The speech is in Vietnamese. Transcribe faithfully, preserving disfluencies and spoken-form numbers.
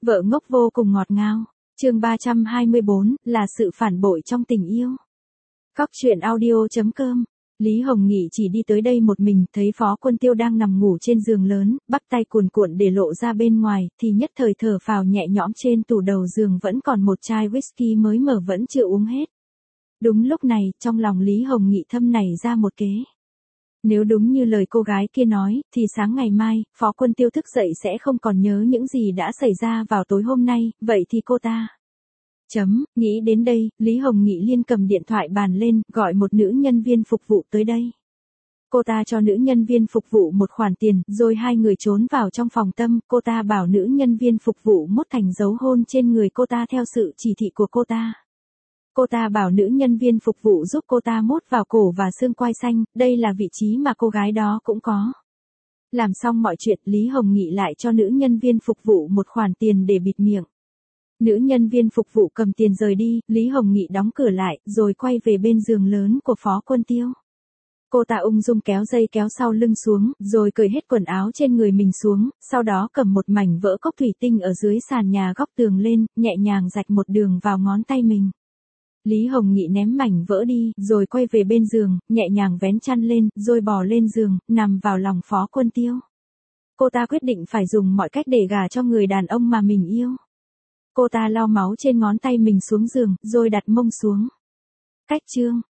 Vợ ngốc vô cùng ngọt ngào. Chương ba trăm hai mươi bốn, là sự phản bội trong tình yêu. Cóc truyện audio chấm com. Lý Hồng Nghị chỉ đi tới đây một mình, thấy Phó Quân Tiêu đang nằm ngủ trên giường lớn, bắt tay cuồn cuộn để lộ ra bên ngoài, thì nhất thời thở phào nhẹ nhõm. Trên tủ đầu giường vẫn còn một chai whisky mới mở vẫn chưa uống hết. Đúng lúc này, trong lòng Lý Hồng Nghị thâm nảy ra một kế. Nếu đúng như lời cô gái kia nói, thì sáng ngày mai, Phó Quân Tiêu thức dậy sẽ không còn nhớ những gì đã xảy ra vào tối hôm nay, vậy thì cô ta... Chấm, nghĩ đến đây, Lý Hồng Nghị liên cầm điện thoại bàn lên, gọi một nữ nhân viên phục vụ tới đây. Cô ta cho nữ nhân viên phục vụ một khoản tiền, rồi hai người trốn vào trong phòng tâm, cô ta bảo nữ nhân viên phục vụ mốt thành dấu hôn trên người cô ta theo sự chỉ thị của cô ta. Cô ta bảo nữ nhân viên phục vụ giúp cô ta mốt vào cổ và xương quai xanh, đây là vị trí mà cô gái đó cũng có. Làm xong mọi chuyện, Lý Hồng Nghị lại cho nữ nhân viên phục vụ một khoản tiền để bịt miệng. Nữ nhân viên phục vụ cầm tiền rời đi, Lý Hồng Nghị đóng cửa lại, rồi quay về bên giường lớn của Phó Quân Tiêu. Cô ta ung dung kéo dây kéo sau lưng xuống, rồi cởi hết quần áo trên người mình xuống, sau đó cầm một mảnh vỡ cốc thủy tinh ở dưới sàn nhà góc tường lên, nhẹ nhàng rạch một đường vào ngón tay mình. Lý Hồng Nghị ném mảnh vỡ đi, rồi quay về bên giường, nhẹ nhàng vén chăn lên, rồi bò lên giường, nằm vào lòng Phó Quân Tiêu. Cô ta quyết định phải dùng mọi cách để gả cho người đàn ông mà mình yêu. Cô ta lau máu trên ngón tay mình xuống giường, rồi đặt mông xuống. Cách chương